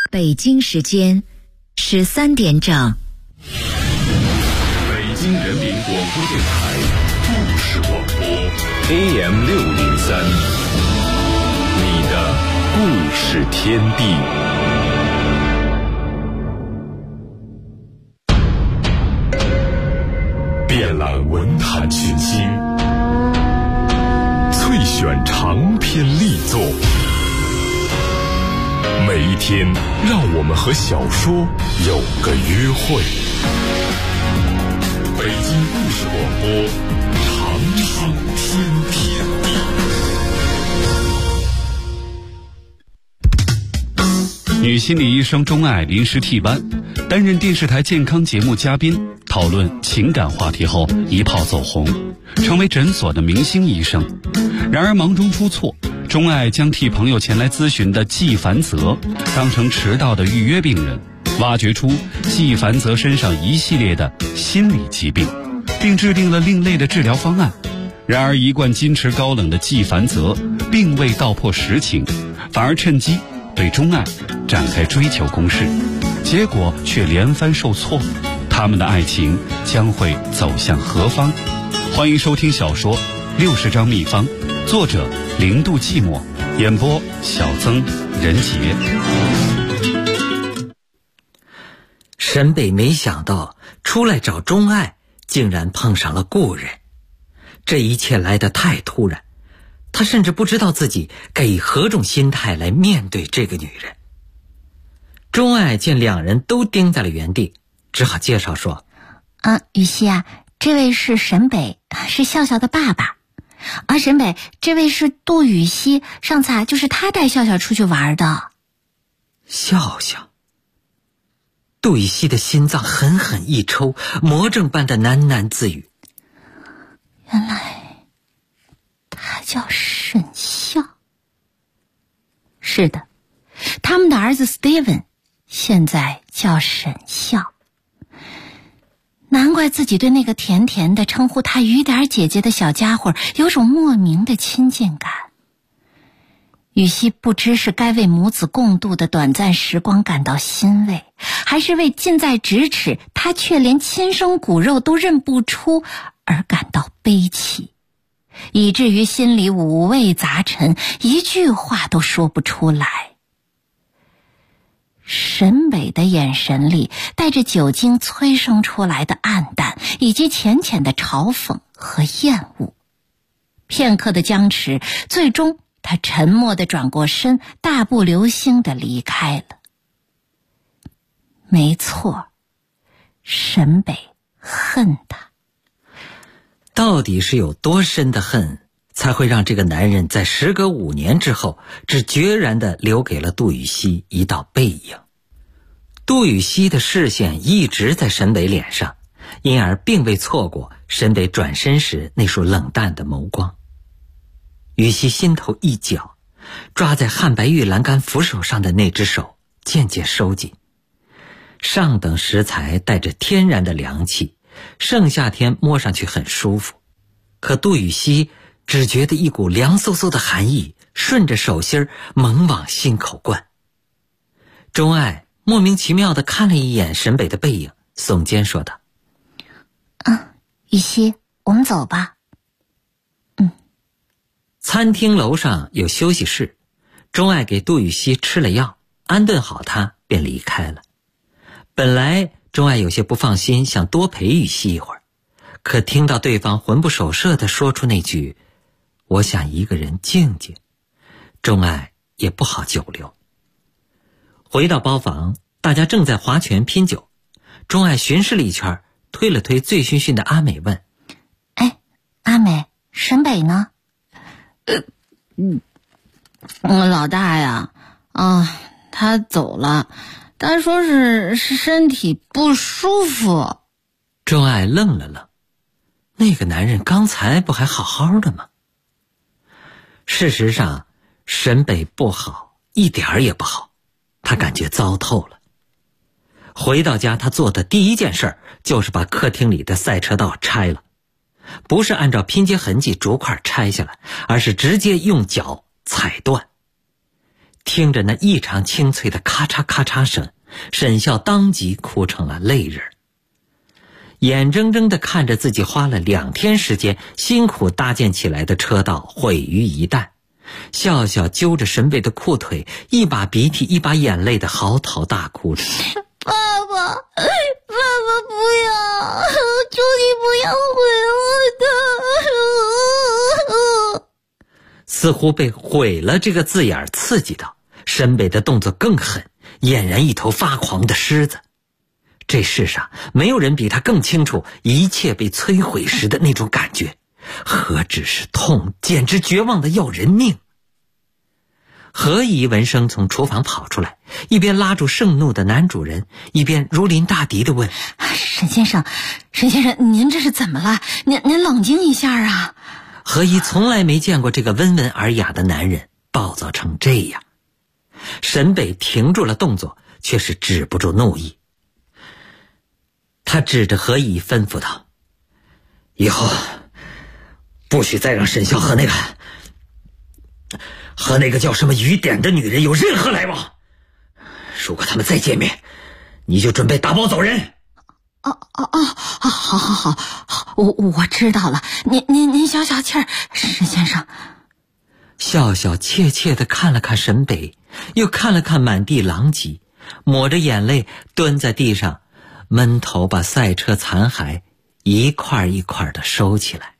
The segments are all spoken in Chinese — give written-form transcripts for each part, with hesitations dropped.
北京时间13点整。 北京人民广播电台故事广播 AM603，你的故事天地。遍览文坛群星，萃选长篇力作。每一天，让我们和小说有个约会。北京故事广播，长寿天地。 女心理医生钟爱临时替班，担任电视台健康节目嘉宾，讨论情感话题后一炮走红，成为诊所的明星医生。然而忙中出错，钟爱将替朋友前来咨询的季凡泽当成迟到的预约病人，挖掘出季凡泽身上一系列的心理疾病，并制定了另类的治疗方案。然而一贯矜持高冷的季凡泽并未道破实情，反而趁机对钟爱展开追求攻势，结果却连番受挫。他们的爱情将会走向何方？欢迎收听小说《60张秘方》，作者0度寂寞，演播小曾、任杰。 沈北没想到出来找钟爱，竟然碰上了故人。这一切来得太突然，他甚至不知道自己该以何种心态来面对这个女人。钟爱见两人都盯在了原地，只好介绍说： 雨熙啊，这位是沈北，是笑笑的爸爸。沈北，这位是杜雨熙，上次就是他带笑笑出去玩的。 笑笑。杜雨熙的心脏狠狠一抽，魔怔般的喃喃自语： 原来他叫沈笑。是的，他们的儿子 Steven 现在叫沈笑。难怪自己对那个甜甜的称呼他雨点姐姐的小家伙有种莫名的亲近感。雨熙不知是该为母子共度的短暂时光感到欣慰，还是为近在咫尺他却连亲生骨肉都认不出而感到悲戚，以至于心里五味杂陈，一句话都说不出来。沈北的眼神里带着酒精催生出来的暗淡，以及浅浅的嘲讽和厌恶。片刻的僵持，最终他沉默地转过身，大步流星地离开了。没错，沈北恨他。 到底是有多深的恨，才会让这个男人在时隔5年之后，只决然地留给了杜雨熙一道背影。杜雨熙的视线一直在沈北脸上，因而并未错过沈北转身时那束冷淡的眸光。雨熙心头一绞，抓在汉白玉栏杆扶手上的那只手渐渐收紧。上等食材带着天然的凉气，盛夏天摸上去很舒服，可杜雨熙只觉得一股凉飕飕的寒意顺着手心猛往心口灌。钟爱莫名其妙地看了一眼沈北的背影，耸肩说道： 雨熙，我们走吧。 餐厅楼上有休息室，钟爱给杜雨熙吃了药，安顿好他便离开了。本来钟爱有些不放心，想多陪雨熙一会儿，可听到对方魂不守舍地说出那句我想一个人静静，钟爱也不好久留。回到包房，大家正在划拳拼酒，钟爱巡视了一圈，推了推醉醺醺的阿美问： 阿美，沈北呢？ 老大呀，他走了，他说是身体不舒服。 钟爱愣了愣，那个男人刚才不还好好的吗？事实上，沈北不好，一点儿也不好，他感觉糟透了。回到家，他做的第一件事就是把客厅里的赛车道拆了，不是按照拼接痕迹逐块拆下来，而是直接用脚踩断。 听着那异常清脆的咔嚓咔嚓声，沈笑当即哭成了泪人，眼睁睁地看着自己花了2天时间辛苦搭建起来的车道毁于一旦。笑笑揪着沈北的裤腿，一把鼻涕一把眼泪的嚎啕大哭着。 爸爸不要，求你不要毁了他。 似乎被毁了这个字眼刺激到，沈北的动作更狠，俨然一头发狂的狮子。这世上没有人比他更清楚一切被摧毁时的那种感觉，何止是痛，简直绝望的要人命。何以闻声从厨房跑出来，一边拉住盛怒的男主人，一边如临大敌地问： 沈先生，您这是怎么了？您冷静一下啊！ 何以从来没见过这个温文尔雅的男人暴躁成这样。沈北停住了动作，却是止不住怒意。他指着何以吩咐道：以后不许再让沈笑和那个叫什么雨点的女人有任何来往。如果他们再见面，你就准备打包走人。 好，我知道了。您消消气儿，沈先生。 笑笑怯怯地看了看沈北，又看了看满地狼藉，抹着眼泪蹲在地上，闷头把赛车残骸一块一块地收起来。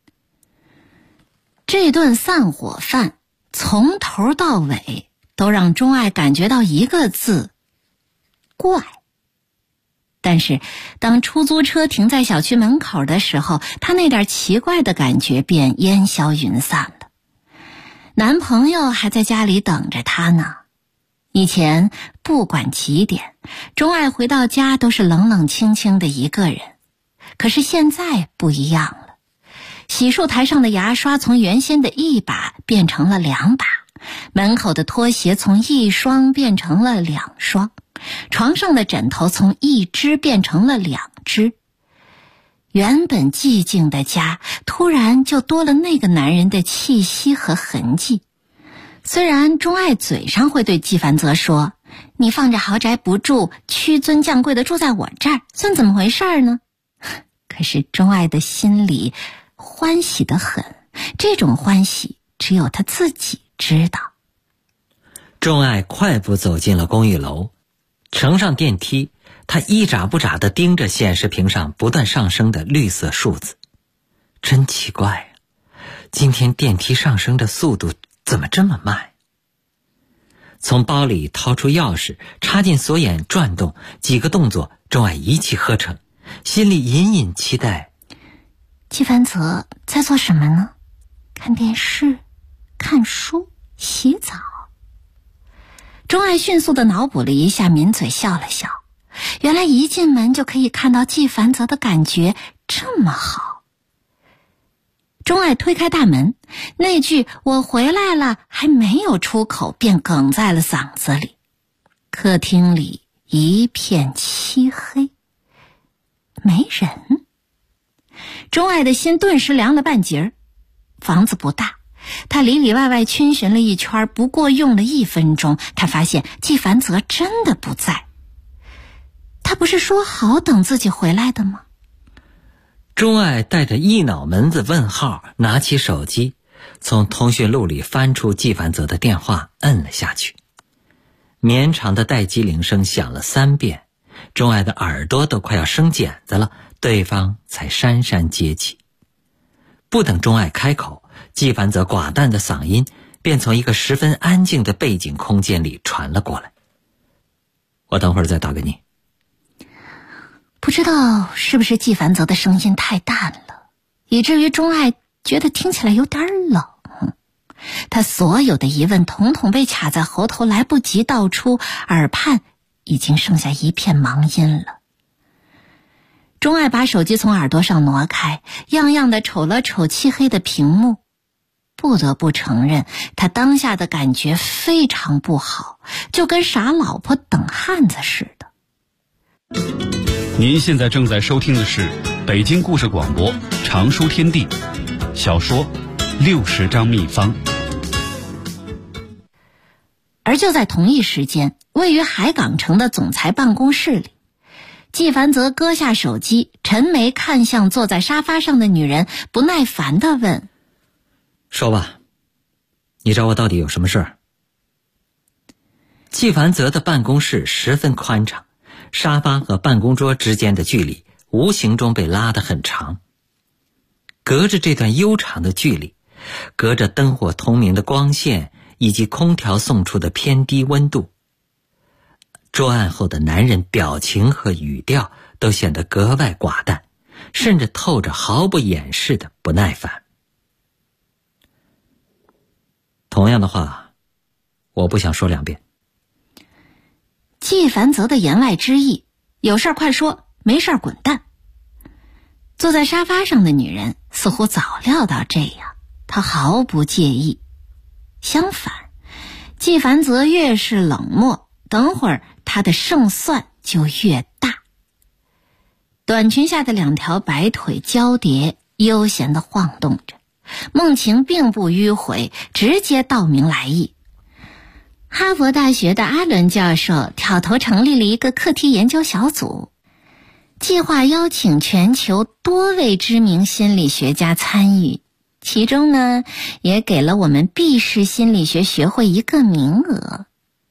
这顿散伙饭从头到尾都让钟爱感觉到一个字：怪。但是当出租车停在小区门口的时候，他那点奇怪的感觉便烟消云散了。男朋友还在家里等着他呢。以前不管几点，钟爱回到家都是冷冷清清的一个人，可是现在不一样了。洗漱台上的牙刷从原先的1把变成了2把，门口的拖鞋从1双变成了2双，床上的枕头从1只变成了2只。原本寂静的家突然就多了那个男人的气息和痕迹。虽然钟爱嘴上会对纪凡泽说：你放着豪宅不住，屈尊降贵的住在我这儿，算怎么回事呢？可是钟爱的心里欢喜得很，这种欢喜只有他自己知道。 钟爱快步走进了公寓楼，乘上电梯，他一眨不眨地盯着显示屏上不断上升的绿色数字。真奇怪啊，今天电梯上升的速度怎么这么慢？从包里掏出钥匙，插进锁眼转动，几个动作钟爱一气呵成，心里隐隐期待。 纪凡泽在做什么呢？看电视、看书、洗澡。钟爱迅速地脑补了一下，抿嘴笑了笑。原来一进门就可以看到纪凡泽的感觉这么好。钟爱推开大门，那句我回来了还没有出口，便哽在了嗓子里。客厅里一片漆黑，没人。钟爱的心顿时凉了半截儿。房子不大，他里里外外逡巡了一圈，不过用了1分钟，他发现纪凡泽真的不在。他不是说好等自己回来的吗？ 钟爱带着一脑门子问号，拿起手机，从通讯录里翻出纪凡泽的电话，摁了下去。绵长的待机铃声响了3遍，钟爱的耳朵都快要生茧子了，对方才姗姗接起。不等钟爱开口，纪凡泽寡淡的嗓音便从一个十分安静的背景空间里传了过来。我等会儿再打给你。 不知道是不是纪凡泽的声音太淡了，以至于钟爱觉得听起来有点冷。他所有的疑问统统被卡在喉头，来不及道出，耳畔已经剩下一片盲音了。钟爱把手机从耳朵上挪开，样样的瞅了瞅漆黑的屏幕。不得不承认，他当下的感觉非常不好，就跟傻老婆等汉子似的。 您现在正在收听的是北京故事广播常书天地小说《60张秘方》。 而就在同一时间，位于海港城的总裁办公室里，纪凡泽搁下手机，沉眉看向坐在沙发上的女人，不耐烦地问： 说吧，你找我到底有什么事儿？纪凡泽的办公室十分宽敞，沙发和办公桌之间的距离无形中被拉得很长。隔着这段悠长的距离，隔着灯火通明的光线以及空调送出的偏低温度，桌案后的男人表情和语调都显得格外寡淡，甚至透着毫不掩饰的不耐烦。同样的话，我不想说2遍。 纪凡泽的言外之意，有事儿快说，没事儿滚蛋。坐在沙发上的女人似乎早料到这样，她毫不介意。相反，纪凡泽越是冷漠，等会儿他的胜算就越大。短裙下的2条白腿交叠，悠闲地晃动着。梦晴并不迂回，直接道明来意。哈佛大学的阿伦教授挑头成立了一个课题研究小组，计划邀请全球多位知名心理学家参与，其中呢，也给了我们毕氏心理学学会一个名额。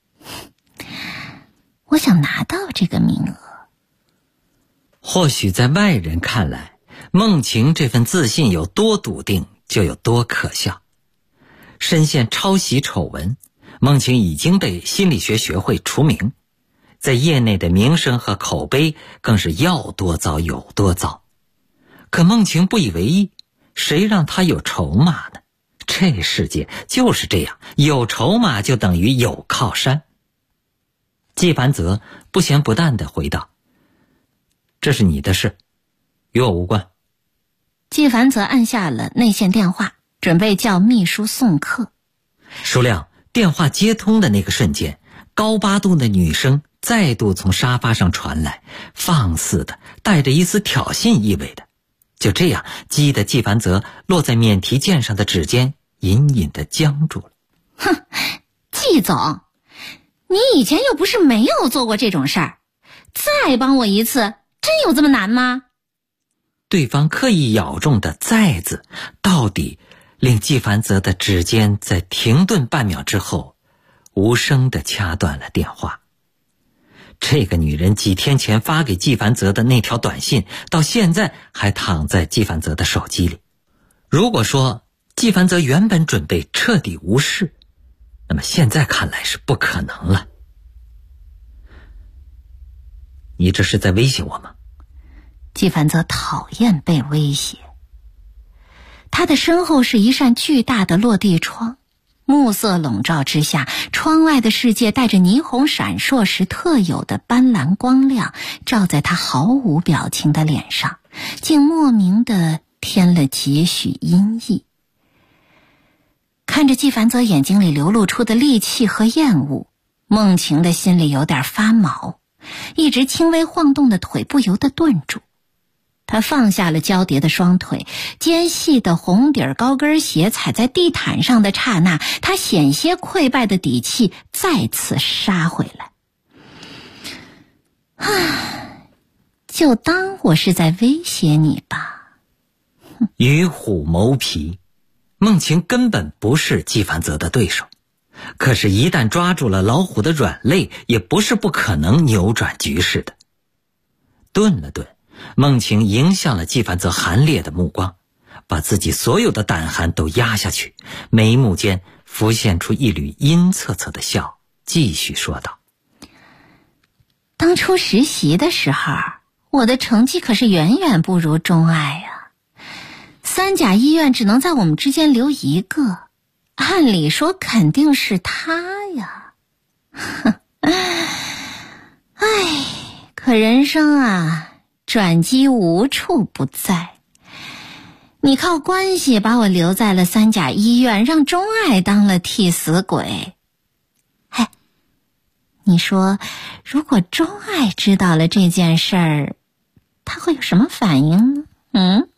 我想拿到这个名额。 或许在外人看来，梦晴这份自信有多笃定，就有多可笑。深陷抄袭丑闻，梦晴已经被心理学学会除名，在业内的名声和口碑更是要多糟有多糟。可梦晴不以为意，谁让他有筹码呢？这世界就是这样，有筹码就等于有靠山。纪凡泽不咸不淡地回道：这是你的事，与我无关。 纪凡泽按下了内线电话，准备叫秘书送客。 舒亮，电话接通的那个瞬间，高八度的女声再度从沙发上传来，放肆的，带着一丝挑衅意味的。就这样，激得纪凡泽落在免提键上的指尖隐隐地僵住了。 哼，纪总，你以前又不是没有做过这种事儿，再帮我一次，真有这么难吗？ 对方刻意咬中的再字，到底令纪凡泽的指尖在停顿半秒之后，无声地掐断了电话。这个女人几天前发给纪凡泽的那条短信，到现在还躺在纪凡泽的手机里。如果说纪凡泽原本准备彻底无视，那么现在看来是不可能了。你这是在威胁我吗？ 纪凡泽讨厌被威胁。他的身后是一扇巨大的落地窗，暮色笼罩之下，窗外的世界带着霓虹闪烁时特有的斑斓光亮，照在他毫无表情的脸上，竟莫名地添了几许阴翳。看着纪凡泽眼睛里流露出的戾气和厌恶，梦晴的心里有点发毛，一直轻微晃动的腿不由得顿住。他放下了交叠的双腿，尖细的红底高跟鞋踩在地毯上的刹那，他险些溃败的底气再次杀回来。就当我是在威胁你吧。 与虎谋皮，梦晴根本不是纪凡泽的对手，可是一旦抓住了老虎的软肋，也不是不可能扭转局势的。顿了顿，梦晴迎向了纪凡泽寒冽的目光，把自己所有的胆寒都压下去，眉目间浮现出一缕阴恻恻的笑，继续说道： 当初实习的时候，我的成绩可是远远不如钟爱啊。3甲医院只能在我们之间留一个，按理说肯定是他呀。可人生啊，转机无处不在。你靠关系把我留在了3甲医院，让钟爱当了替死鬼。你说如果钟爱知道了这件事儿，他会有什么反应呢？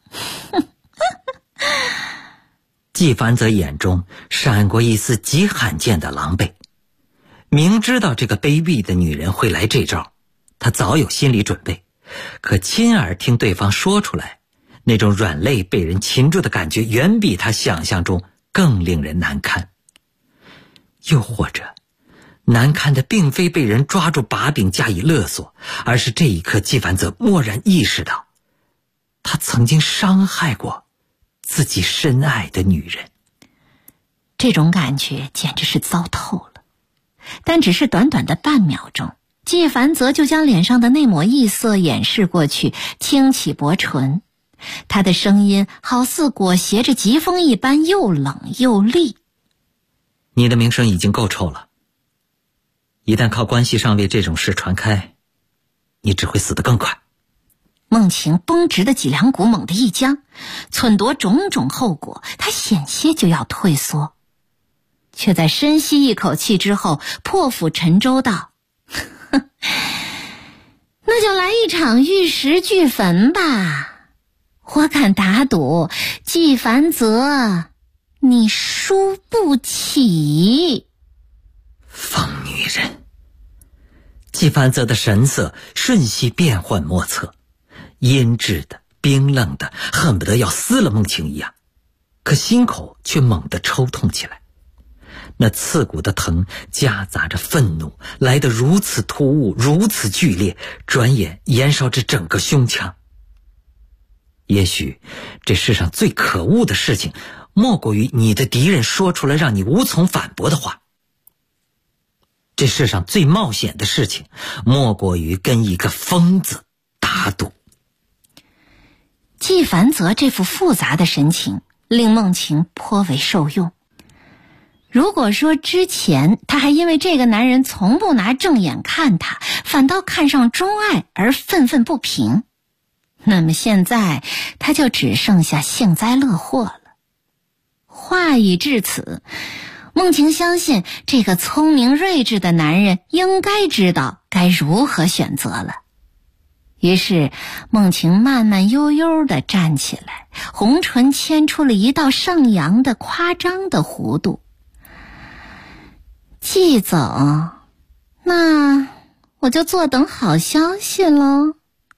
纪凡泽眼中闪过一丝极罕见的狼狈。 明知道这个卑鄙的女人会来这招，他早有心理准备，可亲耳听对方说出来，那种软肋被人擒住的感觉远比他想象中更令人难堪。又或者难堪的并非被人抓住把柄加以勒索，而是这一刻纪凡泽蓦然意识到，他曾经伤害过自己深爱的女人。 这种感觉简直是糟透了，但只是短短的半秒钟，纪凡泽就将脸上的那抹异色掩饰过去，轻启薄唇，他的声音好似裹挟着疾风一般，又冷又厉。 你的名声已经够臭了，一旦靠关系上位这种事传开，你只会死得更快。 孟晴绷直的脊梁骨猛地一僵，忖度种种后果，他险些就要退缩，却在深吸一口气之后破釜沉舟道：那就来一场玉石俱焚吧，我敢打赌纪凡泽你输不起。 疯女人！纪凡泽的神色瞬息变幻莫测，阴鸷的、冰冷的，恨不得要撕了孟晴一样，可心口却猛地抽痛起来。那刺骨的疼夹杂着愤怒，来得如此突兀，如此剧烈，转眼燃烧着整个胸腔。也许这世上最可恶的事情，莫过于你的敌人说出了让你无从反驳的话。这世上最冒险的事情，莫过于跟一个疯子打赌。 纪凡泽这副复杂的神情令孟晴颇为受用。如果说之前他还因为这个男人从不拿正眼看他，反倒看上钟爱而愤愤不平，那么现在他就只剩下幸灾乐祸了。话已至此，孟晴相信这个聪明睿智的男人应该知道该如何选择了。于是孟晴慢慢悠悠地站起来，红唇牵出了一道上扬的夸张的弧度。季总，那我就坐等好消息喽。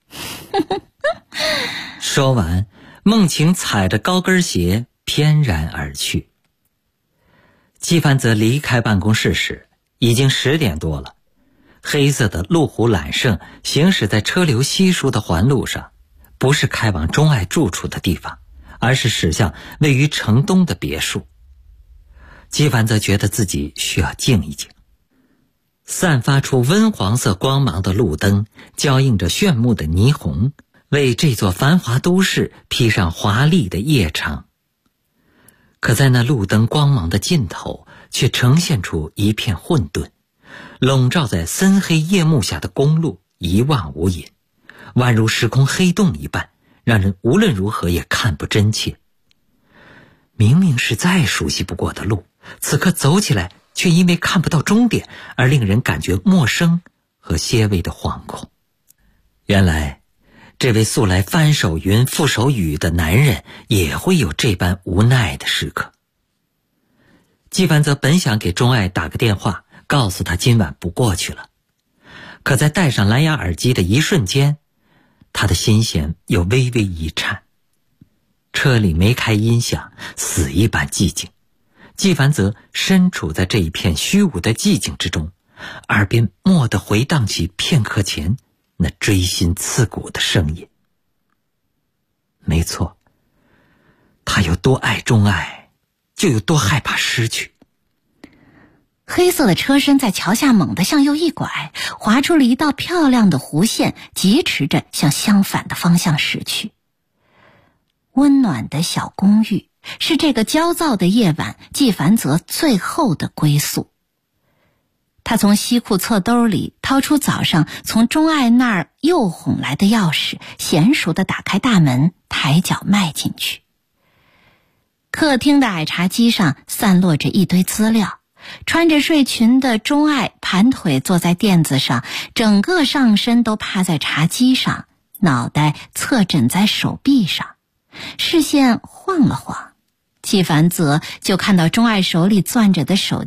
说完，孟晴踩着高跟鞋翩然而去。纪凡泽离开办公室时已经10点多了，黑色的路虎揽胜行驶在车流稀疏的环路上，不是开往钟爱住处的地方，而是驶向位于城东的别墅。纪凡泽觉得自己需要静一静。散发出温黄色光芒的路灯交映着炫目的霓虹，为这座繁华都市披上华丽的夜场。可在那路灯光芒的尽头，却呈现出一片混沌，笼罩在森黑夜幕下的公路一望无垠，宛如时空黑洞一般，让人无论如何也看不真切。明明是再熟悉不过的路，此刻走起来却因为看不到终点而令人感觉陌生和些微的惶恐。原来这位素来翻手云覆手雨的男人也会有这般无奈的时刻。纪凡泽本想给钟爱打个电话，告诉他今晚不过去了，可在戴上蓝牙耳机的一瞬间，他的心弦又微微一颤。车里没开音响，死一般寂静。纪凡泽身处在这一片虚无的寂静之中，耳边蓦地回荡起片刻前那锥心刺骨的声音。没错，他有多爱钟爱，就有多害怕失去。 黑色的车身在桥下猛地向右一拐，划出了一道漂亮的弧线，疾驰着向相反的方向驶去。温暖的小公寓是这个焦躁的夜晚纪凡泽最后的归宿。他从西裤侧兜里掏出早上从钟爱那儿又哄来的钥匙，娴熟地打开大门，抬脚迈进去。客厅的矮茶几上散落着一堆资料，穿着睡裙的钟爱盘腿坐在垫子上，整个上身都趴在茶几上，脑袋侧枕在手臂上，视线晃了晃，纪凡泽就看到钟爱手里攥着的手机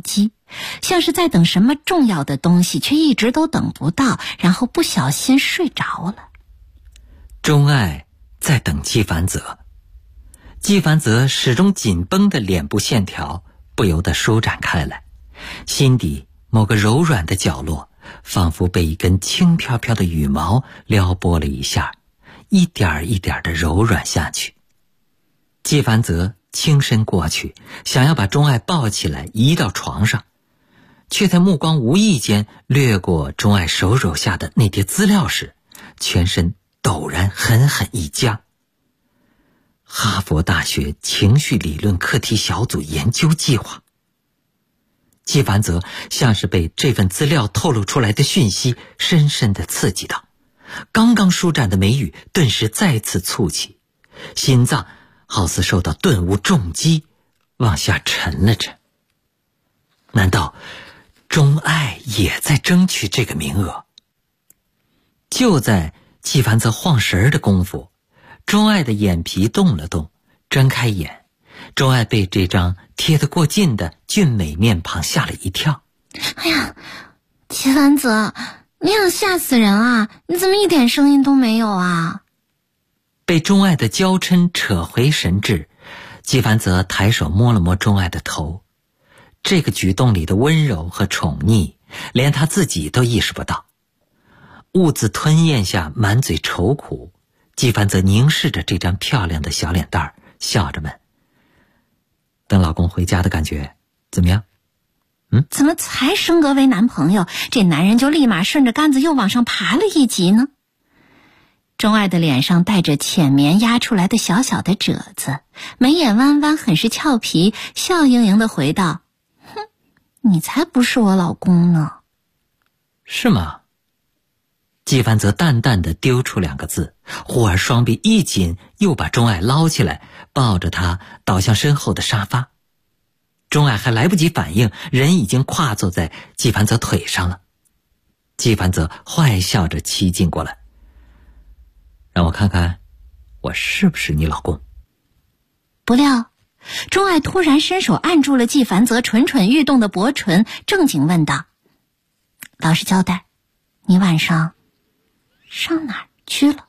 像是在等什么重要的东西，却一直都等不到，然后不小心睡着了。 钟爱在等纪梵泽，纪梵泽始终紧绷的脸部线条不由得舒展开来，心底某个柔软的角落仿佛被一根轻飘飘的羽毛撩拨了一下，一点一点的柔软下去。纪梵泽轻身过去，想要把钟爱抱起来移到床上，却在目光无意间掠过钟爱手肘下的那叠资料时，全身陡然狠狠一僵。哈佛大学情绪理论课题小组研究计划。纪梵泽像是被这份资料透露出来的讯息深深地刺激到，刚刚舒展的眉宇顿时再次蹙起，心脏好似受到顿悟重击，往下沉了沉。难道钟爱也在争取这个名额？就在纪梵泽晃神的功夫，钟爱的眼皮动了动，睁开眼。钟爱被这张贴得过近的俊美面庞吓了一跳。 哎呀，纪梵泽，你想吓死人啊！你怎么一点声音都没有啊？ 被钟爱的娇嗔扯回神智，纪梵泽抬手摸了摸钟爱的头，这个举动里的温柔和宠溺，连他自己都意识不到。兀自吞咽下满嘴愁苦，纪梵泽凝视着这张漂亮的小脸蛋儿，笑着问：等老公回家的感觉怎么样？ 怎么才升格为男朋友，这男人就立马顺着杆子又往上爬了一级呢？钟爱的脸上带着浅棉压出来的小小的褶子，眉眼弯弯，很是俏皮，笑盈盈地回道：哼，你才不是我老公呢。 是吗？纪梵泽淡淡地丢出两个字，忽而双臂一紧，又把钟爱捞起来，抱着他倒向身后的沙发。钟爱还来不及反应，人已经跨坐在纪梵泽腿上了。纪梵泽坏笑着骑近过来：让我看看我是不是你老公。 不料钟爱突然伸手按住了纪梵泽蠢蠢欲动的薄唇，正经问道：老实交代，你晚上上哪儿去了？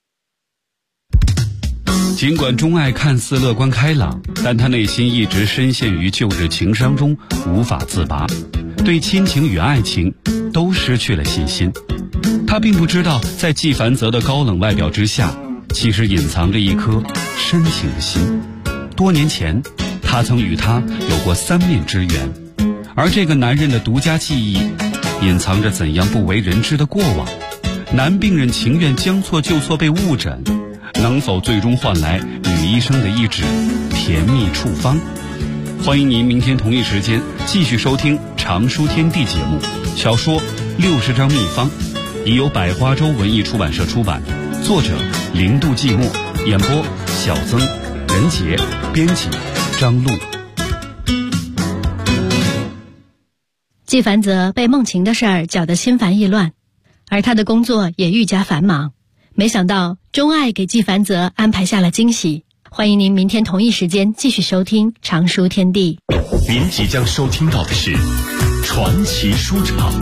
尽管钟爱看似乐观开朗，但他内心一直深陷于旧日情伤中无法自拔，对亲情与爱情都失去了信心。他并不知道，在纪梵泽的高冷外表之下，其实隐藏着一颗深情的心。多年前，他曾与他有过3面之缘，而这个男人的独家记忆，隐藏着怎样不为人知的过往。男病人情愿将错就错被误诊，能否最终换来女医生的一纸甜蜜处方？欢迎您明天同一时间继续收听常书天地节目，小说60张秘方，已由百花洲文艺出版社出版，作者零度寂寞，演播小曾、任杰，编辑张璐。 纪梵泽被梦晴的事儿搅得心烦意乱，而他的工作也愈加繁忙。没想到钟爱给纪梵泽安排下了惊喜。欢迎您明天同一时间继续收听常书天地。 您即将收听到的是传奇书场。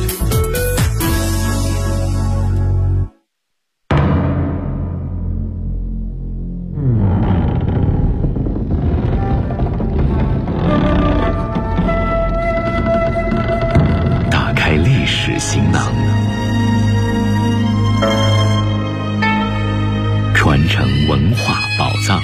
打开历史行囊，传承文化宝藏。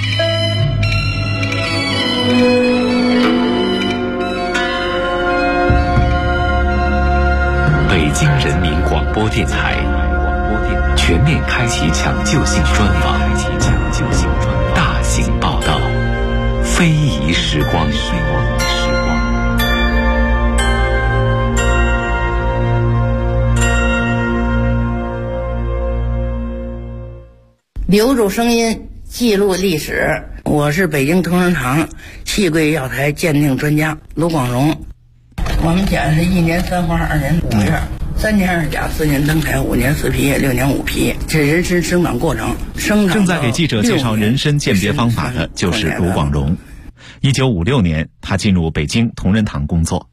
北京人民广播电台全面开启抢救性专访，大型报道，非遗时光。 留住声音，记录历史。我是北京同仁堂气柜药材鉴定专家卢广荣。我们讲是1年3花2年5月，3年2甲4年登台5年4皮6年5皮，这人参生长过程。 正在给记者介绍人参鉴别方法的就是卢广荣。1956年，他进入北京同仁堂工作。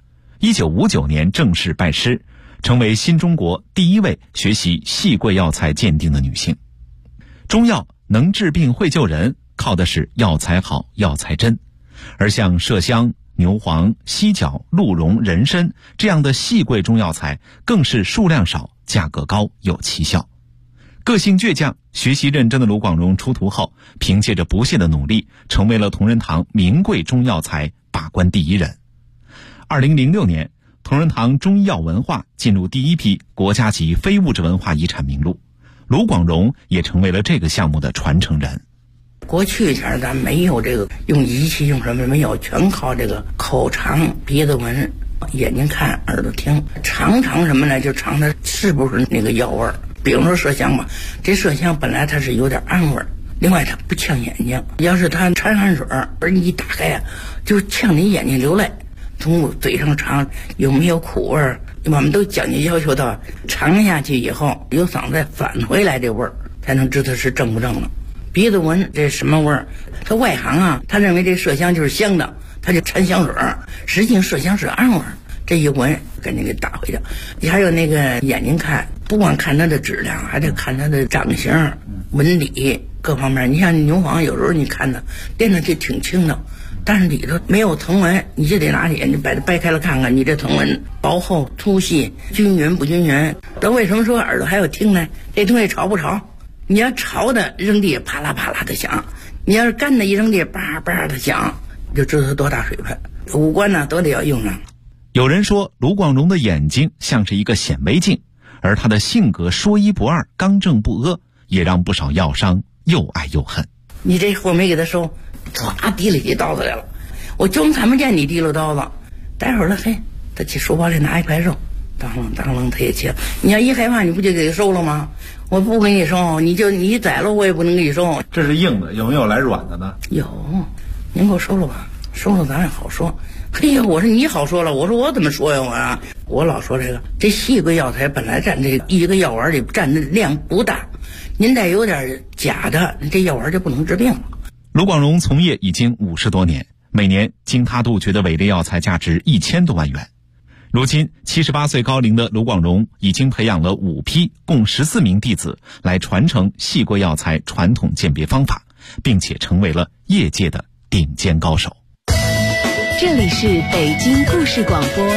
1959年正式拜师，成为新中国第一位学习细桂药材鉴定的女性。中药能治病会救人，靠的是药材好、药材真。而像麝香、牛黄、犀角、鹿茸、人参这样的细桂中药材，更是数量少、价格高、有奇效。个性倔强、学习认真的卢广荣出徒后，凭借着不懈的努力，成为了同仁堂名贵中药材把关第一人。2006年，同仁堂中医药文化进入第一批国家级非物质文化遗产名录，卢广荣也成为了这个项目的传承人。 过去前咱没有这个用仪器用什么没有，全靠这个口尝、鼻子闻、眼睛看、耳朵听，尝什么呢？就尝它是不是那个药味儿。比如说麝香吧，这麝香本来它是有点暗味儿，另外它不呛眼睛，要是它掺汗水而你一打开呀，就呛你眼睛流泪。从嘴上尝有没有苦味儿，我们都讲究要求到尝下去以后由嗓子再返回来这味儿，才能知道是正不正的。鼻子闻这什么味儿？他外行啊，他认为这麝香就是香的，他就掺香水儿，实际上麝香是暗味儿。这一闻赶紧给打回去。你还有那个眼睛看，不光看它的质量，还得看它的长形、纹理各方面。你像牛黄，有时候你看它练的就挺轻的，但是里头没有藤纹，你就得拿眼睛把它掰开了看看，你这藤纹薄厚、粗细、均匀不均匀。这为什么说耳朵还有听呢？这东西潮不潮？你要潮的扔地啪啦啪啦的响，你要是干的一扔地叭叭的响，你就知道它多大水分。五官呢都得要用上。 有人说卢广荣的眼睛像是一个显微镜，而他的性格说一不二、刚正不阿，也让不少药商又爱又恨。 你这货没给他收，唰提了起刀子来了，我就看不见你提了刀子，待会儿了嘿，他去书包里拿一块肉，当啷他也切。你要一害怕，你不就给他收了吗？我不给你收，你宰了我也不能给你收。 这是硬的，有没有来软的呢？ 有，您给我收了吧，收了咱也好说。嘿呀，我说你好说了，我说我怎么说呀？我老说这细桂药材本来占这一个药丸里占的量不大，您再有点假的，这药丸就不能治病了。 卢广荣从业已经50多年，每年经他杜绝的伪劣药材价值1000多万元。如今78岁高龄的卢广荣已经培养了5批共14名弟子来传承细桂药材传统鉴别方法，并且成为了业界的顶尖高手。 这里是北京故事广播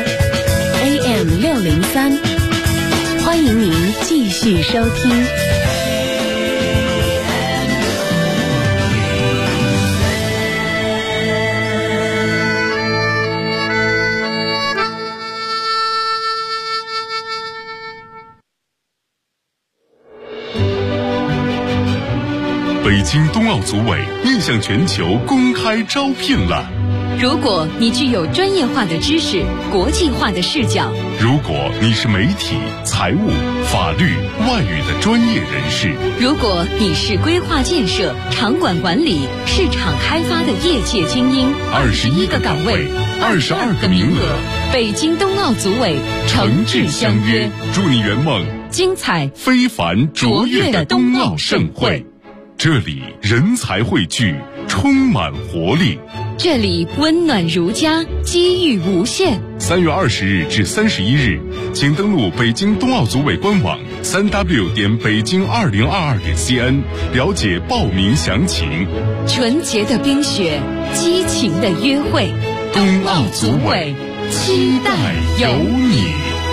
AM603，欢迎您继续收听。 北京冬奥组委面向全球公开招聘了。 如果你具有专业化的知识、国际化的视角， 如果你是媒体、财务、法律、外语的专业人士， 如果你是规划建设、场馆管理、市场开发的业界精英，21个岗位，22个名额，北京冬奥组委诚挚相约， 祝你圆梦精彩非凡卓越的冬奥盛会。这里人才汇聚，充满活力。 这里温暖如家，机遇无限。 3月20日至31日，请登录北京冬奥组委官网3w.北京2022.cn 了解报名详情。 纯洁的冰雪，激情的约会， 冬奥组委期待有你。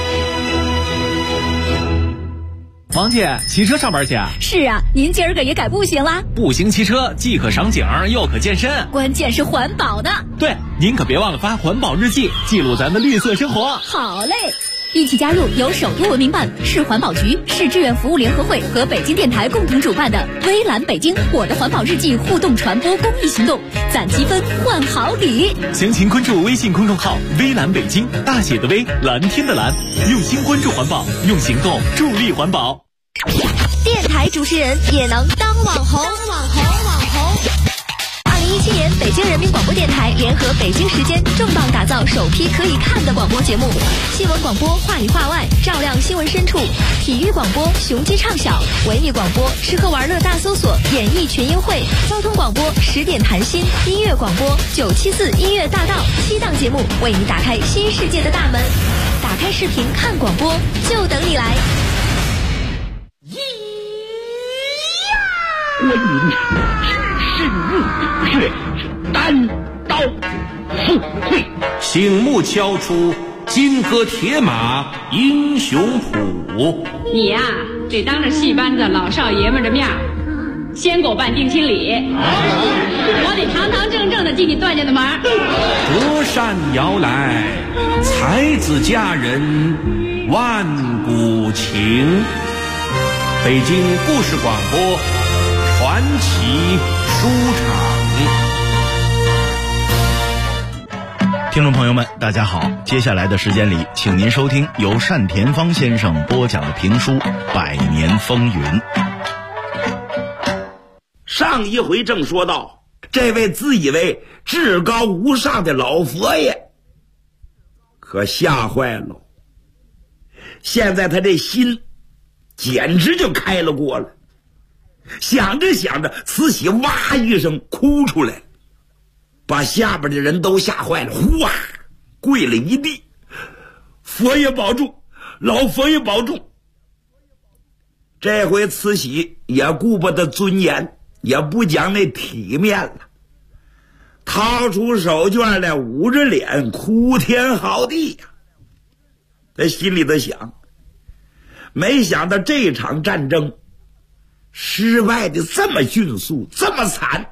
王姐，骑车上班去啊？ 是啊，您今儿个也改步行啦？ 步行骑车既可赏景又可健身， 关键是环保的。 对，您可别忘了发环保日记，记录咱们绿色生活。 好嘞，一起加入由首都文明办、市环保局、市志愿服务联合会和北京电台共同主办的微蓝北京我的环保日记互动传播公益行动，攒积分换好礼。 详情关注微信公众号微蓝北京，大写的微，蓝天的蓝，用心关注环保，用行动助力环保。 电台主持人也能当网红。 2017年，北京人民广播电台联合北京时间重磅打造首批可以看的广播节目。新闻广播话里话外，照亮新闻深处；体育广播雄鸡唱晓；文艺广播吃喝玩乐大搜索，演艺群英会；交通广播10点谈心；音乐广播974音乐大道，7档节目为你打开新世界的大门。打开视频看广播，就等你来。 观音只身入血，单刀赴会， 醒目敲出金戈铁马英雄谱。 你呀，得当着戏班子老少爷们的面先给我办定亲礼，我得堂堂正正的进你段家的门。 隔山摇来，才子佳人万古情。北京故事广播传奇书场。听众朋友们大家好，接下来的时间里，请您收听由单田芳先生播讲的评书《百年风云》。 上一回正说到，这位自以为至高无上的老佛爷可吓坏了，现在他这心简直就开了锅了，想着想着，慈禧哇一声哭出来，把下边的人都吓坏了，哗跪了一地。佛爷保重，老佛爷保重。这回慈禧也顾不得尊严，也不讲那体面了，掏出手绢来捂着脸哭天嚎地呀。他心里头想，没想到这场战争失败的这么迅速，这么惨。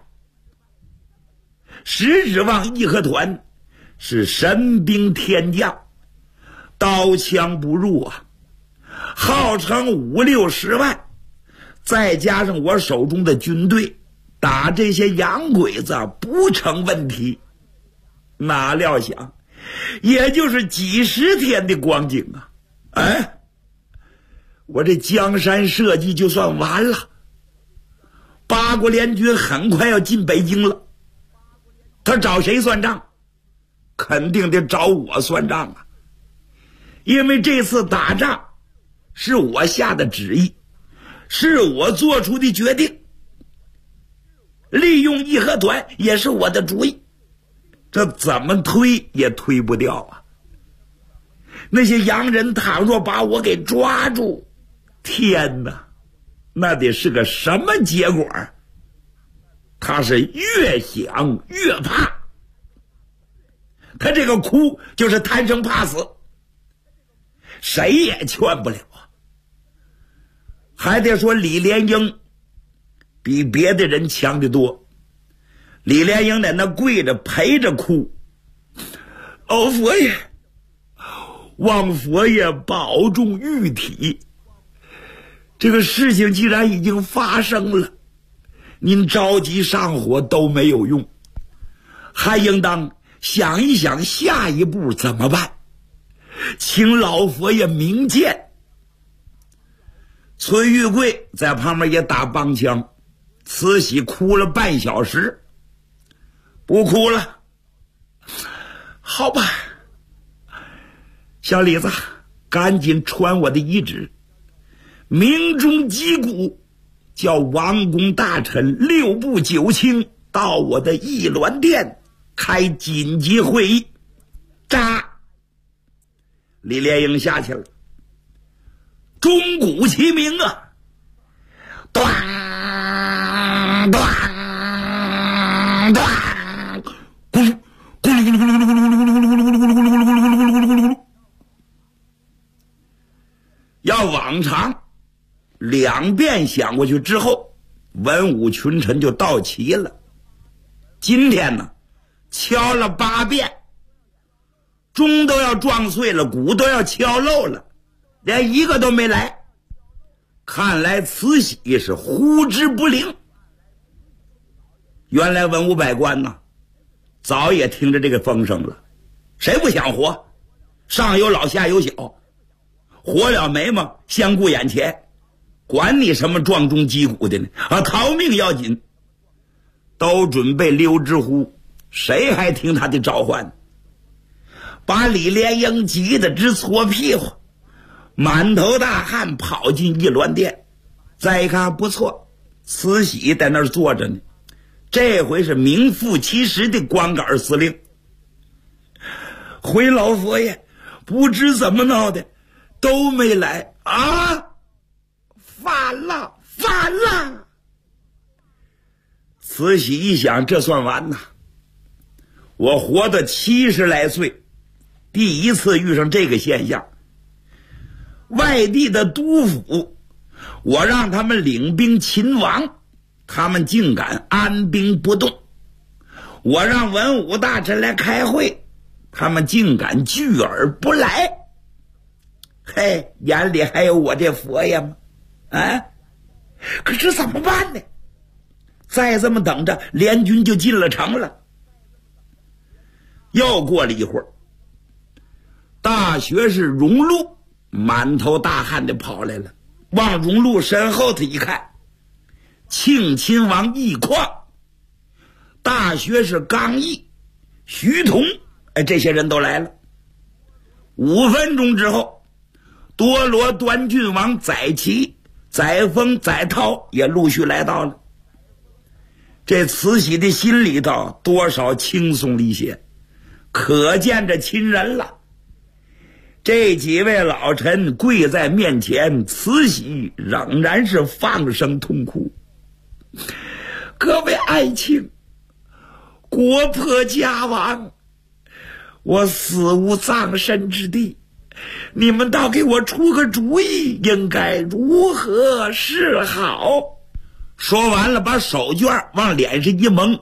实指望义和团是神兵天将，刀枪不入啊，号称50-60万，再加上我手中的军队，打这些洋鬼子不成问题。哪料想也就是几十天的光景啊，哎，我这江山社稷就算完了。八国联军很快要进北京了，他找谁算账？肯定得找我算账啊！因为这次打仗是我下的旨意，是我做出的决定，利用义和团也是我的主意，这怎么推也推不掉啊！那些洋人倘若把我给抓住，天哪，那得是个什么结果？他是越想越怕，他这个哭就是贪生怕死，谁也劝不了啊。还得说李莲英比别的人强得多，李莲英在那跪着陪着哭，老佛爷，望佛爷保重玉体，这个事情既然已经发生了，您着急上火都没有用，还应当想一想下一步怎么办，请老佛爷明鉴。崔玉贵在旁边也打帮腔，慈禧哭了半小时，不哭了。好吧，小李子，赶紧传我的遗旨，明中击鼓，叫王公大臣6部9卿到我的义銮殿开紧急会议。扎！李莲英下去了，钟鼓齐鸣啊，咚咚咚，咕噜咕噜咕噜咕噜咕噜咕噜咕噜咕噜咕噜咕噜咕噜咕噜咕噜。要往常2遍响过去之后，文武群臣就到齐了。今天呢，敲了8遍，钟都要撞碎了，鼓都要敲漏了，连一个都没来。看来慈禧是呼之不灵。原来文武百官呢，早也听着这个风声了，谁不想活？上有老下有小，活了没嘛，先顾眼前，管你什么撞钟击鼓的呢？啊，逃命要紧。 都准备溜之乎，谁还听他的召唤？把李莲英急得直搓屁股，满头大汗跑进议銮殿。再一看，不错，慈禧在那儿坐着呢，这回是名副其实的光杆司令。回老佛爷，不知怎么闹的都没来啊！反了！慈禧一想，这算完呐！我活到70来岁，第一次遇上这个现象。外地的督府，我让他们领兵勤王，他们竟敢安兵不动；我让文武大臣来开会，他们竟敢拒而不来。嘿，眼里还有我这佛爷吗？啊！可是怎么办呢？再这么等着，联军就进了城了。又过了一会儿，大学士荣禄满头大汗的跑来了，往荣禄身后头一看，庆亲王奕匡、大学士刚毅、徐同，这些人都来了。5分钟之后，多罗端郡王载祺、载沣、载涛也陆续来到了。这慈禧的心里头多少轻松了一些，可见着亲人了。这几位老臣跪在面前，慈禧仍然是放声痛哭。各位爱卿，国破家亡，我死无葬身之地，你们倒给我出个主意，应该如何是好？说完了，把手绢往脸上一蒙，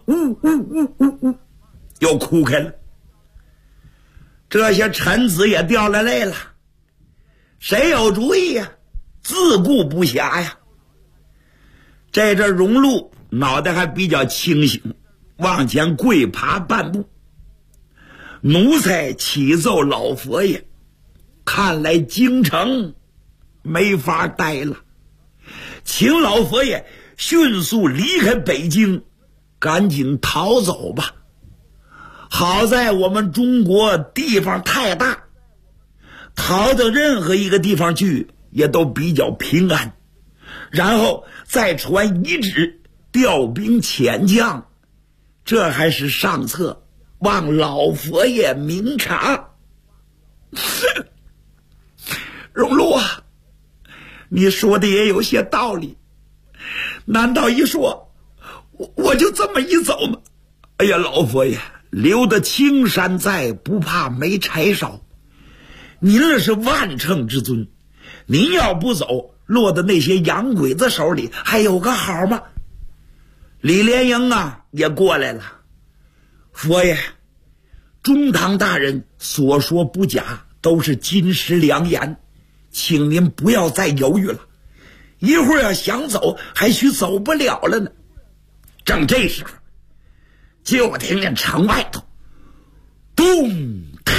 又哭开了。这些臣子也掉了泪了，谁有主意呀？自顾不暇呀。这荣禄脑袋还比较清醒，往前跪爬半步。奴才启奏老佛爷，看来京城没法待了，请老佛爷迅速离开北京，赶紧逃走吧。好在我们中国地方太大，逃到任何一个地方去也都比较平安，然后再传遗旨调兵遣将，这还是上策，望老佛爷明察。荣禄啊，你说的也有些道理，难道一说我就这么一走吗？哎呀，老佛爷，留得青山在，不怕没柴烧。您那是万乘之尊，您要不走，落到那些洋鬼子手里还有个好吗？李莲英啊也过来了。佛爷，中堂大人所说不假，都是金石良言，请您不要再犹豫了，一会儿要想走还许走不了了呢。正这时候，就听见城外头咚哒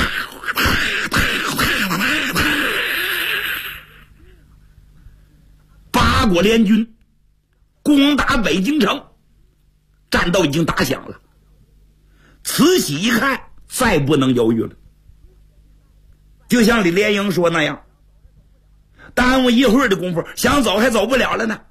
8国联军攻打北京城，战斗已经打响了。慈禧一看，再不能犹豫了，就像李莲英说那样，耽误一会儿的功夫，想走还走不了了呢。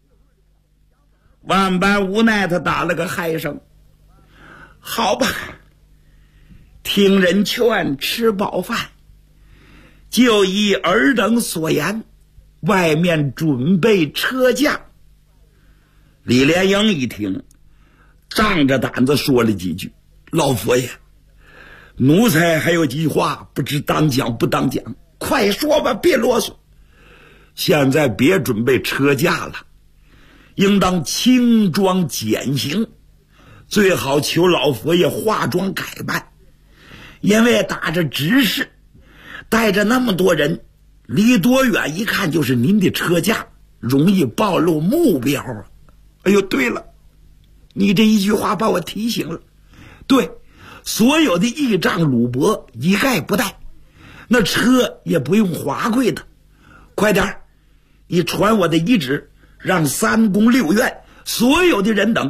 万般无奈，他打了个嗨声，好吧，听人劝，吃饱饭，就依尔等所言，外面准备车驾。李莲英一听，仗着胆子说了几句，老佛爷，奴才还有几句话不知当讲不当讲，快说吧，别啰嗦。现在别准备车驾了，应当轻装简行，最好求老佛爷化妆改扮，因为打着执事，带着那么多人，离多远一看就是您的车驾，容易暴露目标啊。哎呦，对了，你这一句话把我提醒了。对，所有的仪仗鲁帛一概不带，那车也不用华贵的。快点，你传我的遗旨，让3宫6院所有的人等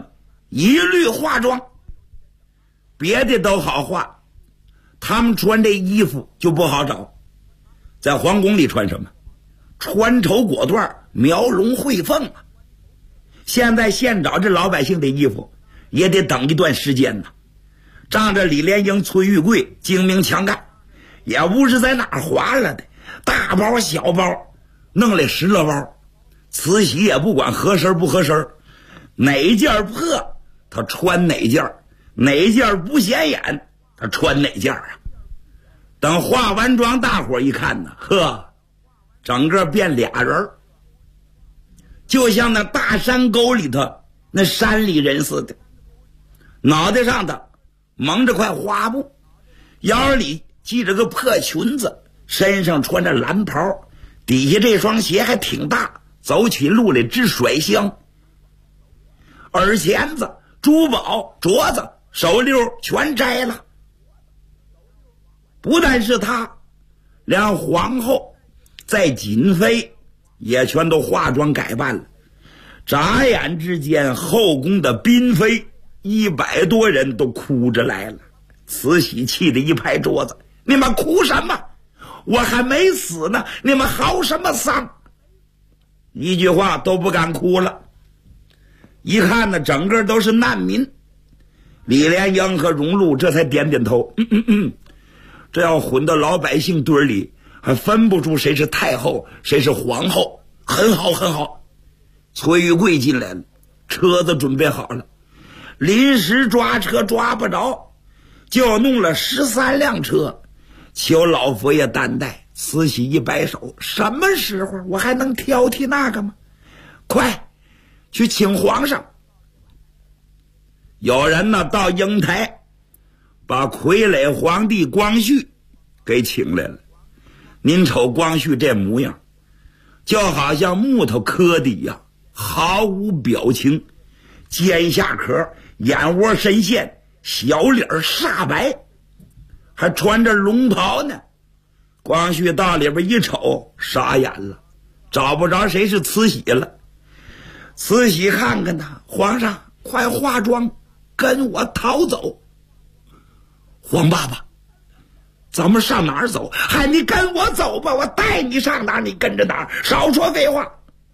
一律化妆，别的都好化，他们穿这衣服就不好找。在皇宫里穿什么？穿绸裹缎，描龙绘凤啊！现在现找这老百姓的衣服，也得等一段时间呢。仗着李莲英、崔玉贵精明强干，也不是在哪儿划了的，大包小包弄来10来包。慈禧也不管合身不合身，哪件破他穿哪件，哪件不显眼他穿哪件啊。等化完妆，大伙一看呢，呵，整个变俩人，就像那大山沟里头那山里人似的。脑袋上的蒙着块花布，腰里系着个破裙子，身上穿着蓝袍，底下这双鞋还挺大，走起路来直甩香。耳钳子、珠宝、镯子、手溜全摘了。不但是他，连皇后在瑾妃也全都化妆改扮了。眨眼之间，后宫的嫔妃100多人都哭着来了。慈禧气得一拍桌子：“你们哭什么？我还没死呢，你们嚎什么丧？”一句话都不敢哭了。一看呢，整个都是难民。李莲英和荣禄这才点点头：“这要混到老百姓堆里，还分不出谁是太后谁是皇后，很好很好。”崔玉贵进来了，车子准备好了，临时抓车抓不着，就弄了13辆车，求老佛爷担待。慈禧一摆手：“什么时候我还能挑剔那个吗？快去请皇上。”有人呢到瀛台把傀儡皇帝光绪给请来了。您瞅光绪这模样，就好像木头磕的一样，毫无表情，尖下壳，眼窝深陷，小脸煞白，还穿着龙袍呢。光绪到里边一瞅，傻眼了，找不着谁是慈禧了。慈禧看看他：“皇上，快化妆，跟我逃走。”“皇爸爸，咱们上哪儿走？”“嗨，你跟我走吧，我带你上哪儿你跟着哪儿，少说废话。”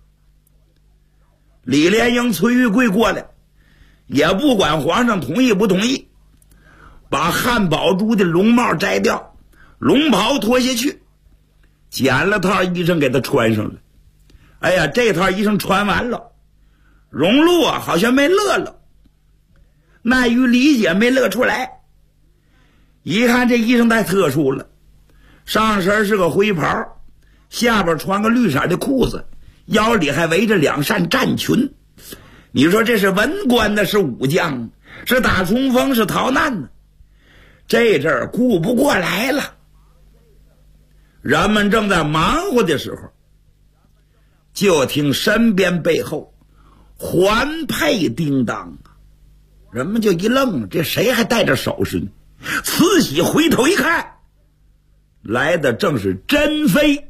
李莲英、崔玉贵过来，也不管皇上同意不同意，把汉宝珠的龙帽摘掉，龙袍脱下去，捡了套衣裳给他穿上了。哎呀，这套衣裳穿完了，荣禄啊好像没乐了，奈于理解没乐出来。一看这衣裳太特殊了，上身是个灰袍，下边穿个绿色的裤子，腰里还围着2扇战裙。你说这是文官呢，是武将，是打冲锋，是逃难呢？这阵儿顾不过来了。人们正在忙活的时候，就听身边背后环佩叮当，人们就一愣，这谁还带着首饰呢？慈禧回头一看，来的正是珍妃。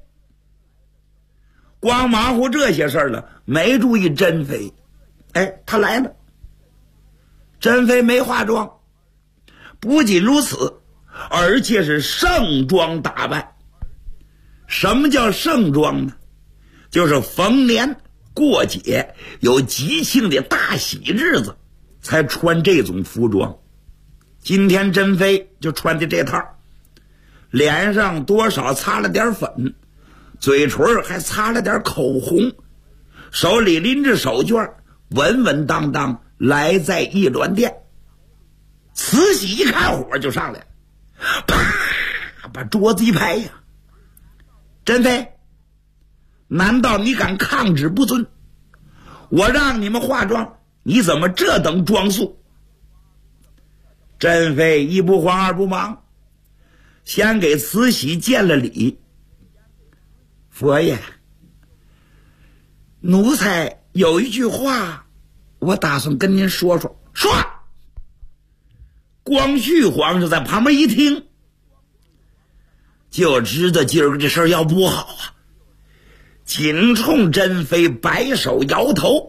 光忙活这些事儿了，没注意珍妃。哎，她来了。珍妃没化妆，不仅如此，而且是盛装打扮。什么叫盛装呢？就是逢年过节有吉庆的大喜日子才穿这种服装。今天珍妃就穿的这套，脸上多少擦了点粉，嘴唇还擦了点口红，手里拎着手绢，稳稳当当来在逸銮殿。慈禧一看火就上来了，啪把桌子一拍呀：“珍妃，难道你敢抗旨不遵？我让你们化妆，你怎么这等装束？”珍妃一不慌二不忙，先给慈禧见了礼：“佛爷，奴才有一句话，我打算跟您说说。”“说！”光绪皇上在旁边一听，就知道今儿个这事儿要不好啊，紧冲珍妃摆手摇头：“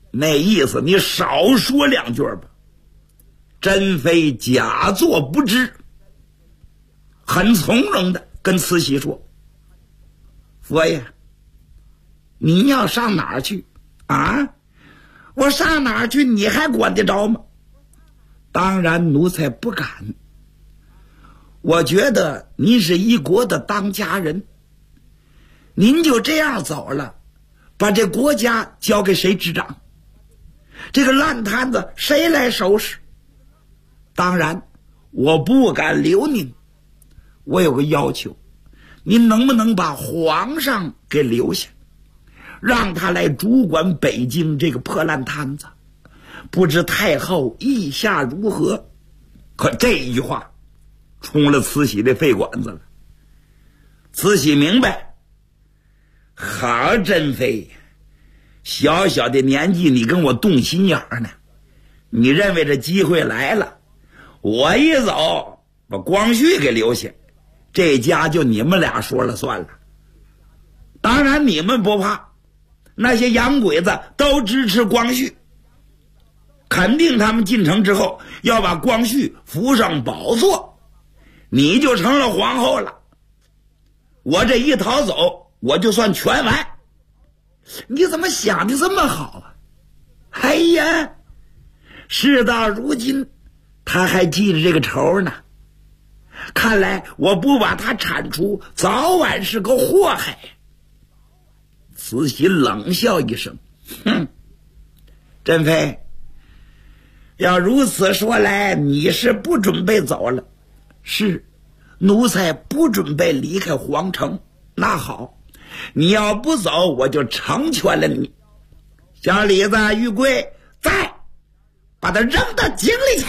那意思你少说两句吧。珍妃假作不知，很从容的跟慈禧说：佛爷，你要上哪儿去啊？我上哪儿去你还管得着吗？当然奴才不敢。我觉得您是一国的当家人，您就这样走了，把这国家交给谁执掌？这个烂摊子谁来收拾？当然我不敢留您，我有个要求，您能不能把皇上给留下，让他来主管北京这个破烂摊子？不知太后意下如何？可这一句话冲了慈禧的肺管子了。慈禧明白，好珍妃，小小的年纪你跟我动心眼儿呢，你认为这机会来了，我一走把光绪给留下，这家就你们俩说了算了。当然你们不怕，那些洋鬼子都支持光绪，肯定他们进城之后要把光绪扶上宝座，你就成了皇后了。我这一逃走，我就算全完。你怎么想的这么好啊？哎呀，事到如今他还记着这个仇呢，看来我不把他铲除，早晚是个祸害。慈禧冷笑一声，哼，珍妃，要如此说来，你是不准备走了？是，奴才不准备离开皇城。那好，你要不走，我就成全了你。小李子、玉桂，在，把他扔到井里去。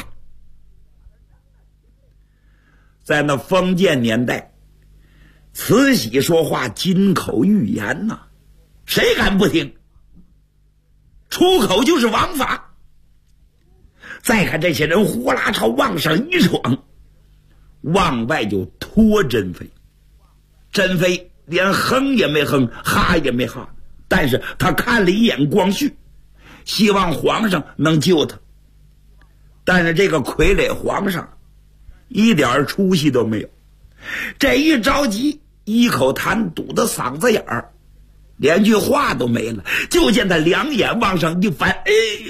在那封建年代，慈禧说话金口玉言呐，谁敢不听？出口就是王法。再看这些人呼啦朝往上一闯，往外就拖珍妃。珍妃连哼也没哼，哈也没哈，但是他看了一眼光绪，希望皇上能救他。但是这个傀儡皇上一点出息都没有，这一着急，一口痰堵到嗓子眼儿，连句话都没了。就见他两眼往上一翻，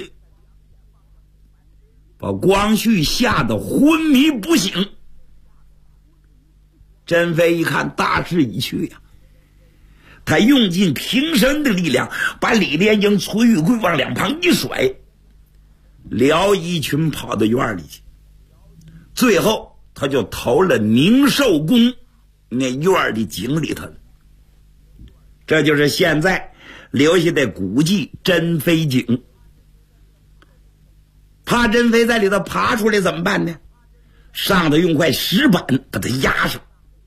把光绪吓得昏迷不醒。珍妃一看大势已去呀，他用尽平生的力量，把李莲英、崔玉贵往两旁一甩，撩衣裙跑到院里去。最后他就投了宁寿宫那院的井里头了。这就是现在留下的古迹珍妃井。怕珍妃在里头爬出来怎么办呢？上头用块石板把它压上。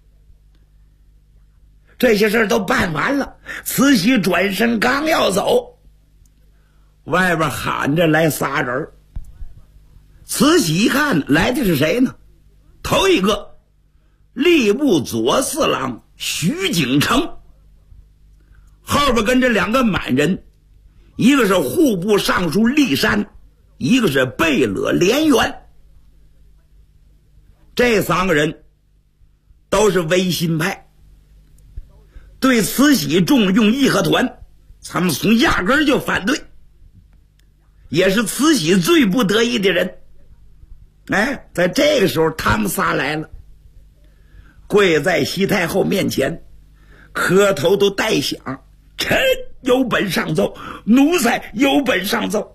这些事儿都办完了，慈禧转身刚要走，外边喊着来仨人。慈禧一看来的是谁呢？头一个吏部左侍郎徐景成，后边跟着两个满人，一个是户部尚书骊山，一个是贝勒连元。这三个人都是维新派，对慈禧重用义和团，他们从压根儿就反对，也是慈禧最不得意的人。在这个时候他们仨来了，跪在西太后面前，磕头都带响，臣有本上奏，奴才有本上奏。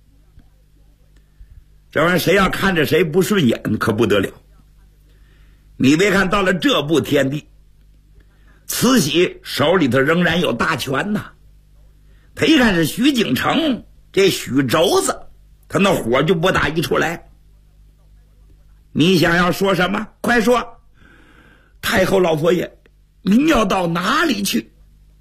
这玩意儿谁要看着谁不顺眼可不得了。你别看到了这步天地，慈禧手里头仍然有大权呐。他一看是徐景成，这许轴子，他那火就不打一处来。你想要说什么？快说！太后老佛爷，您要到哪里去？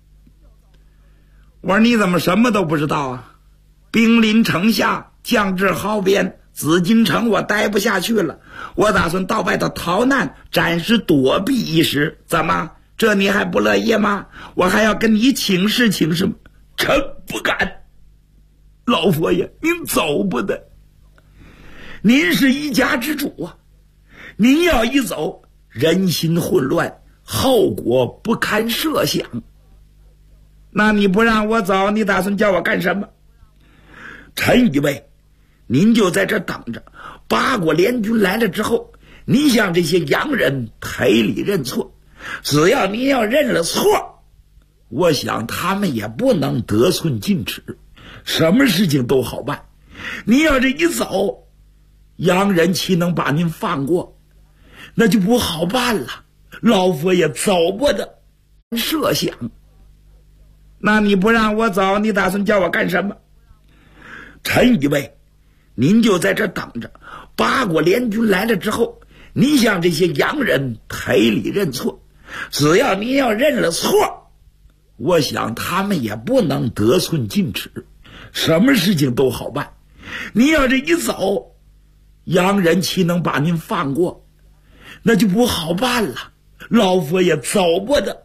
我说你怎么什么都不知道啊？兵临城下，将至壕边，紫禁城我待不下去了，我打算到外头逃难，暂时躲避一时。怎么？这你还不乐意吗？我还要跟你请示请示。臣不敢。 老佛爷，您走不得，您是一家之主啊，您要一走，人心混乱，后果不堪设想。那你不让我走，你打算叫我干什么？陈一位，您就在这等着，八国联军来了之后，您向这些洋人赔礼认错，只要您要认了错，我想他们也不能得寸进尺，什么事情都好办。您要这一走，洋人岂能把您放过？那就不好办了，老佛爷走不得设想。那你不让我走，你打算叫我干什么？陈一位，您就在这等着，八国联军来了之后，您向这些洋人赔礼认错，只要您要认了错，我想他们也不能得寸进尺，什么事情都好办。您要这一走，洋人岂能把您放过？那就不好办了，老佛爷走不得，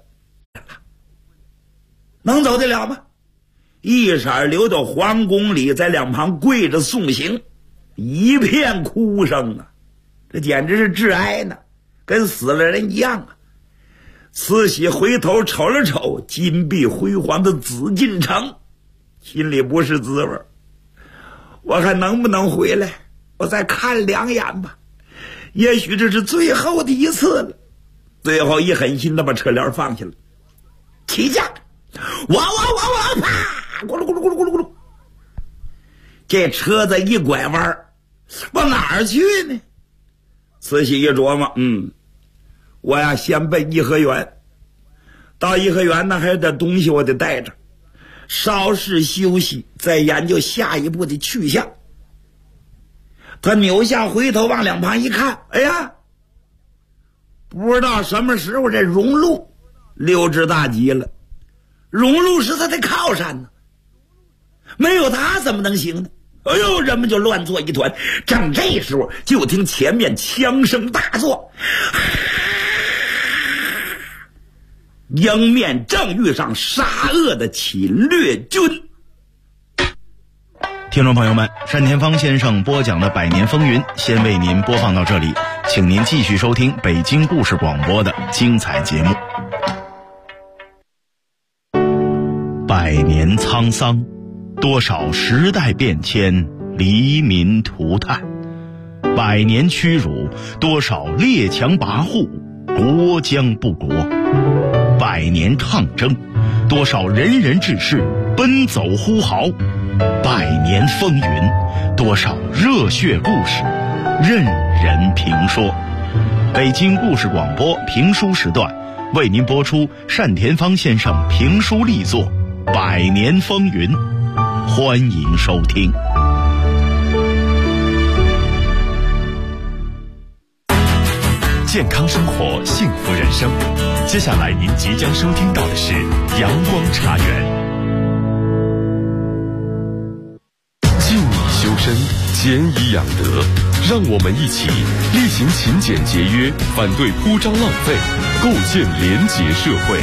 能走得了吗？一闪流到皇宫里，在两旁跪着送行，一片哭声啊，这简直是致哀呢，跟死了人一样啊。慈禧回头瞅了瞅金碧辉煌的紫禁城，心里不是滋味。我还能不能回来？我再看两眼吧，也许这是最后的一次了。最后一狠心的把车帘放下了，起驾，哇，啪，咕噜咕噜咕噜咕噜咕噜，这车子一拐弯，往哪儿去呢？慈禧一琢磨，我呀先奔颐和园，到颐和园呢还有点东西我得带着，稍事休息，再研究下一步的去向。他扭下回头往两旁一看，哎呀，不知道什么时候这荣禄溜之大吉了。荣禄是他的靠山呢，没有他怎么能行呢？哎呦，人们就乱作一团。正这时候，就听前面枪声大作，迎面正遇上杀恶的侵略军。 听众朋友们，单田芳先生播讲的《百年风云》先为您播放到这里，请您继续收听北京故事广播的精彩节目。百年沧桑，多少时代变迁，黎民涂炭；百年屈辱，多少列强跋扈，国将不国；百年抗争，多少仁人志士奔走呼号；百年风云，多少热血故事任人评说。北京故事广播评书时段为您播出单田芳先生评书力作《百年风云》，欢迎收听。 健康生活，幸福人生。接下来您即将收听到的是阳光茶园。静以修身，俭以养德，让我们一起力行勤俭节约，反对铺张浪费，构建廉洁社会。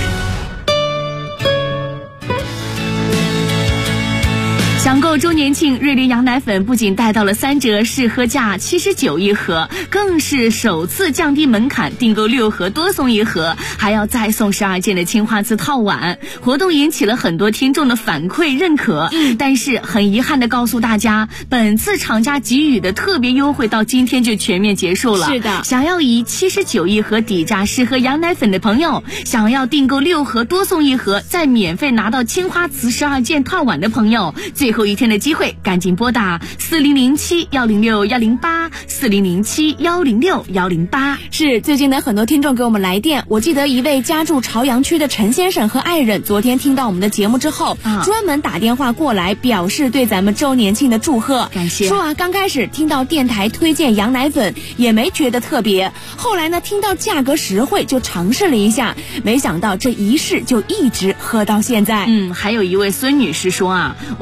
抢购周年庆，瑞麟羊奶粉不仅带到了3折，试喝价79一盒，更是首次降低门槛，订购6盒多送1盒，还要再送12件的青花瓷套碗。活动引起了很多听众的反馈认可，但是很遗憾的告诉大家，本次厂家给予的特别优惠到今天就全面结束了。 是的， 想要以79一盒底价试喝羊奶粉的朋友，想要订购6盒多送1盒，再免费拿到青花瓷12件套碗的朋友，最后一天的机会，赶紧拨打4007-106-108，4007-106-108。 是，最近呢很多听众给我们来电，我记得一位家住朝阳区的陈先生和爱人，昨天听到我们的节目之后，专门打电话过来表示对咱们周年庆的祝贺， 感谢。 说刚开始听到电台推荐羊奶粉也没觉得特别，后来呢听到价格实惠就尝试了一下，没想到这一试就一直喝到现在。 还有一位孙女士说我们家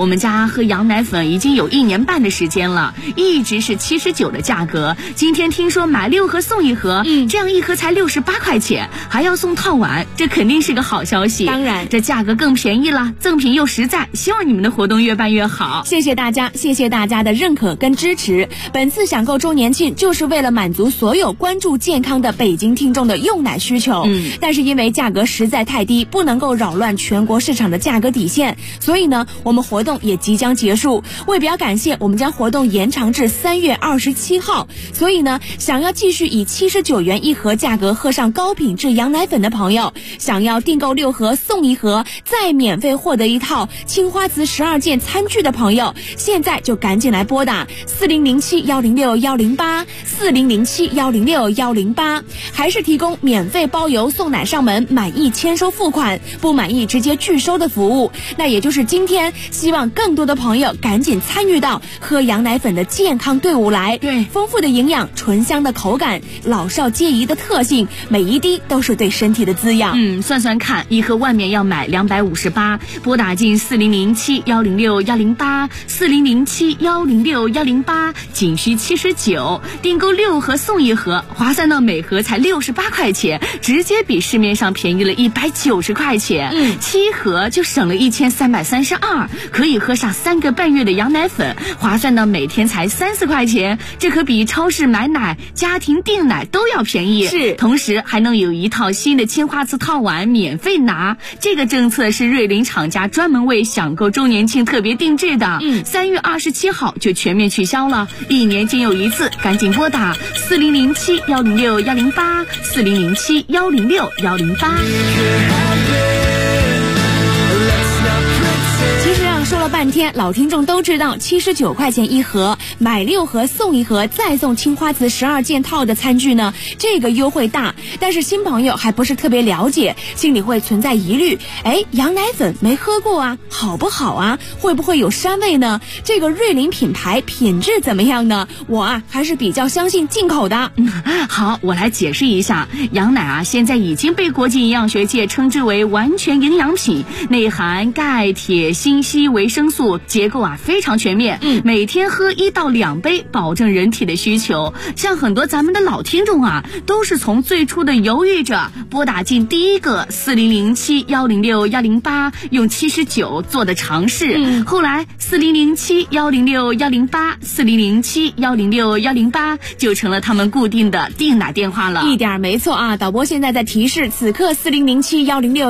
喝羊奶粉已经有1年半的时间了，一直是79的价格。今天听说买6盒送1盒，这样1盒才68块钱，还要送套碗，这肯定是个好消息。 当然， 这价格更便宜了，赠品又实在，希望你们的活动越办越好。 谢谢大家，谢谢大家的认可跟支持。本次享购周年庆就是为了满足所有关注健康的北京听众的用奶需求，但是因为价格实在太低，不能够扰乱全国市场的价格底线，所以呢，我们活动也即将结束。为表感谢，我们将活动延长至3月27号。所以呢，想要继续以79元1盒价格喝上高品质羊奶粉的朋友，想要订购6盒送1盒，再免费获得1套青花瓷12件餐具的朋友，现在就赶紧来拨打4007-106-108 4007-106-108，还是提供免费包邮送奶上门，满意签收付款，不满意直接拒收的服务。那也就是今天，希望更多的朋友赶紧参与到喝羊奶粉的健康队伍来。 对， 丰富的营养，醇香的口感，老少皆宜的特性，每一滴都是对身体的滋养。 算算看，1盒外面要买258，拨打进4007-106-108 4007-106-108，仅需79，订购6盒送1盒，划算到每盒才68块钱，直接比市面上便宜了190块钱。7盒就省了1332，可以喝上3个半月的羊奶粉，划算到每天才30块钱，这可比超市买奶、家庭订奶都要便宜。 是， 同时还能有1套新的青花瓷套碗免费拿。这个政策是瑞麟厂家专门为享购周年庆特别定制的，3月27号就全面取消了，1年仅有1次，赶紧拨打4007-106-108 4007-106-108。 说了半天，老听众都知道79块钱1盒，买6盒送1盒，再送青花瓷12件套的餐具呢，这个优惠大。但是新朋友还不是特别了解，心里会存在疑虑，羊奶粉没喝过啊，好不好啊？会不会有膻味呢？这个瑞麟品牌品质怎么样呢？我还是比较相信进口的。 好，我来解释一下，羊奶现在已经被国际营养学界称之为完全营养品，内含钙、铁、锌、硒、维生素，结构非常全面。每天喝1到2杯，保证人体的需求。像很多咱们的老听众都是从最初的犹豫着拨打进第1个4007-106-108，用79做的尝试，后来4007-106-108 4007-106-108就成了他们固定的订奶电话了。 一点没错啊！导播现在在提示，此刻4007-106